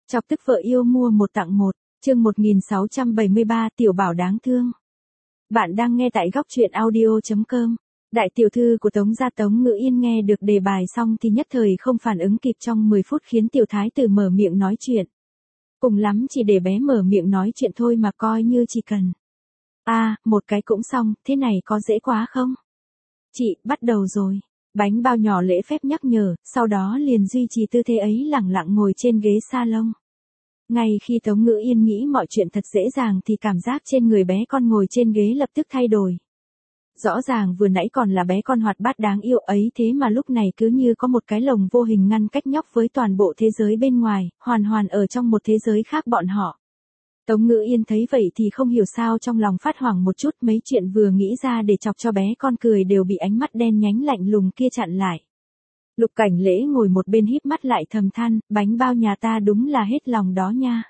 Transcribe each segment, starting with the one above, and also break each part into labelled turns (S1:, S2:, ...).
S1: Chọc tức vợ yêu mua một tặng một, chương 1673 tiểu bảo đáng thương. Bạn đang nghe tại góc truyện audio.com. Đại tiểu thư của Tống gia Tống Ngữ Yên nghe được đề bài xong thì nhất thời không phản ứng kịp, trong 10 phút khiến tiểu thái tử mở miệng nói chuyện. Cùng lắm chỉ để bé mở miệng nói chuyện thôi mà coi như chỉ cần. Một cái cũng xong, thế này có dễ quá không? Chị, bắt đầu rồi. Bánh bao nhỏ lễ phép nhắc nhở, sau đó liền duy trì tư thế ấy lẳng lặng ngồi trên ghế salon. Ngay khi Tống Ngữ Yên nghĩ mọi chuyện thật dễ dàng thì cảm giác trên người bé con ngồi trên ghế lập tức thay đổi. Rõ ràng vừa nãy còn là bé con hoạt bát đáng yêu ấy, thế mà lúc này cứ như có một cái lồng vô hình ngăn cách nhóc với toàn bộ thế giới bên ngoài, hoàn ở trong một thế giới khác bọn họ. Tống Ngữ Yên thấy vậy thì không hiểu sao trong lòng phát hoảng một chút, mấy chuyện vừa nghĩ ra để chọc cho bé con cười đều bị ánh mắt đen nhánh lạnh lùng kia chặn lại. Lục Cảnh Lễ ngồi một bên híp mắt lại thầm than, bánh bao nhà ta đúng là hết lòng đó nha.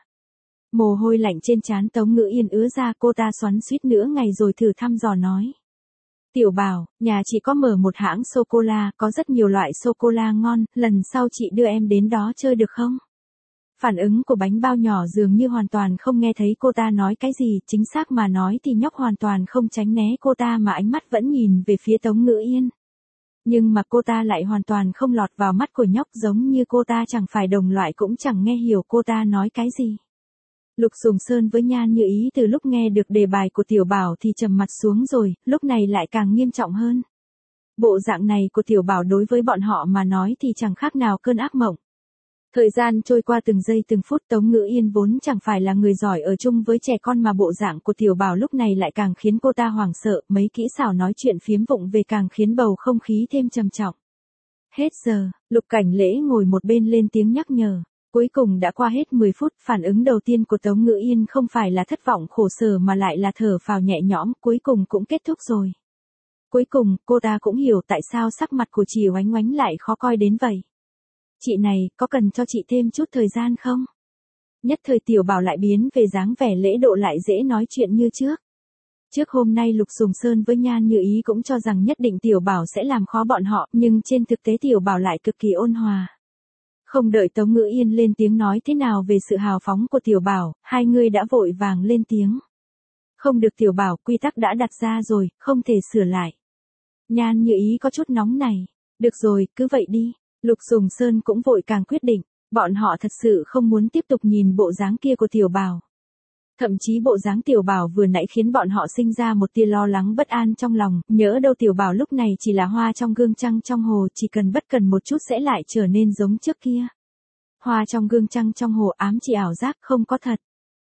S1: Mồ hôi lạnh trên trán Tống Ngữ Yên ứa ra, cô ta xoắn suýt nửa ngày rồi thử thăm dò nói. Tiểu bảo, nhà chị có mở một hãng sô-cô-la, có rất nhiều loại sô-cô-la ngon, lần sau chị đưa em đến đó chơi được không? Phản ứng của bánh bao nhỏ dường như hoàn toàn không nghe thấy cô ta nói cái gì, chính xác mà nói thì nhóc hoàn toàn không tránh né cô ta mà ánh mắt vẫn nhìn về phía Tống Ngữ Yên. Nhưng mà cô ta lại hoàn toàn không lọt vào mắt của nhóc, giống như cô ta chẳng phải đồng loại cũng chẳng nghe hiểu cô ta nói cái gì. Lục Sùng Sơn với Nhan Như Ý từ lúc nghe được đề bài của tiểu bảo thì trầm mặt xuống rồi, lúc này lại càng nghiêm trọng hơn. Bộ dạng này của tiểu bảo đối với bọn họ mà nói thì chẳng khác nào cơn ác mộng. Thời gian trôi qua từng giây từng phút, Tống Ngữ Yên vốn chẳng phải là người giỏi ở chung với trẻ con mà bộ dạng của tiểu bảo lúc này lại càng khiến cô ta hoảng sợ, mấy kỹ xảo nói chuyện phiếm vụng về càng khiến bầu không khí thêm trầm trọng. Hết giờ, Lục Cảnh Lễ ngồi một bên lên tiếng nhắc nhở. Cuối cùng đã qua hết 10 phút, phản ứng đầu tiên của Tống Ngữ Yên không phải là thất vọng khổ sở mà lại là thở phào nhẹ nhõm, cuối cùng cũng kết thúc rồi. Cuối cùng, cô ta cũng hiểu tại sao sắc mặt của chị Oánh Oánh lại khó coi đến vậy. Chị này, có cần cho chị thêm chút thời gian không? Nhất thời tiểu bảo lại biến về dáng vẻ lễ độ, lại dễ nói chuyện như trước. Trước hôm nay Lục Sùng Sơn với Nhan Như Ý cũng cho rằng nhất định tiểu bảo sẽ làm khó bọn họ, nhưng trên thực tế tiểu bảo lại cực kỳ ôn hòa. Không đợi Tống Ngữ Yên lên tiếng nói thế nào về sự hào phóng của tiểu bảo, hai người đã vội vàng lên tiếng. Không được tiểu bảo, quy tắc đã đặt ra rồi, không thể sửa lại. Nhan Như Ý có chút nóng này. Được rồi, cứ vậy đi. Lục Sùng Sơn cũng vội càng quyết định, bọn họ thật sự không muốn tiếp tục nhìn bộ dáng kia của tiểu bảo. Thậm chí bộ dáng tiểu bảo vừa nãy khiến bọn họ sinh ra một tia lo lắng bất an trong lòng, nhỡ đâu tiểu bảo lúc này chỉ là hoa trong gương trăng trong hồ, chỉ cần bất cần một chút sẽ lại trở nên giống trước kia. Hoa trong gương trăng trong hồ ám chỉ ảo giác, không có thật.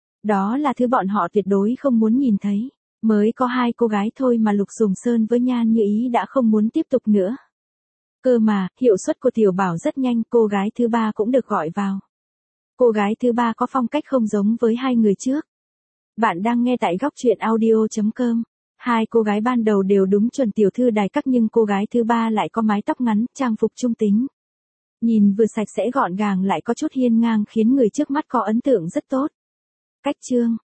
S1: Đó là thứ bọn họ tuyệt đối không muốn nhìn thấy. Mới có hai cô gái thôi mà Lục Sùng Sơn với Nhan Như Ý đã không muốn tiếp tục nữa. Cơ mà, hiệu suất của tiểu bảo rất nhanh, cô gái thứ ba cũng được gọi vào. Cô gái thứ ba có phong cách không giống với hai người trước. Bạn đang nghe tại góc truyện audio.com. Hai cô gái ban đầu đều đúng chuẩn tiểu thư đài các, nhưng cô gái thứ ba lại có mái tóc ngắn, trang phục trung tính. Nhìn vừa sạch sẽ gọn gàng lại có chút hiên ngang khiến người trước mắt có ấn tượng rất tốt. Cách chương,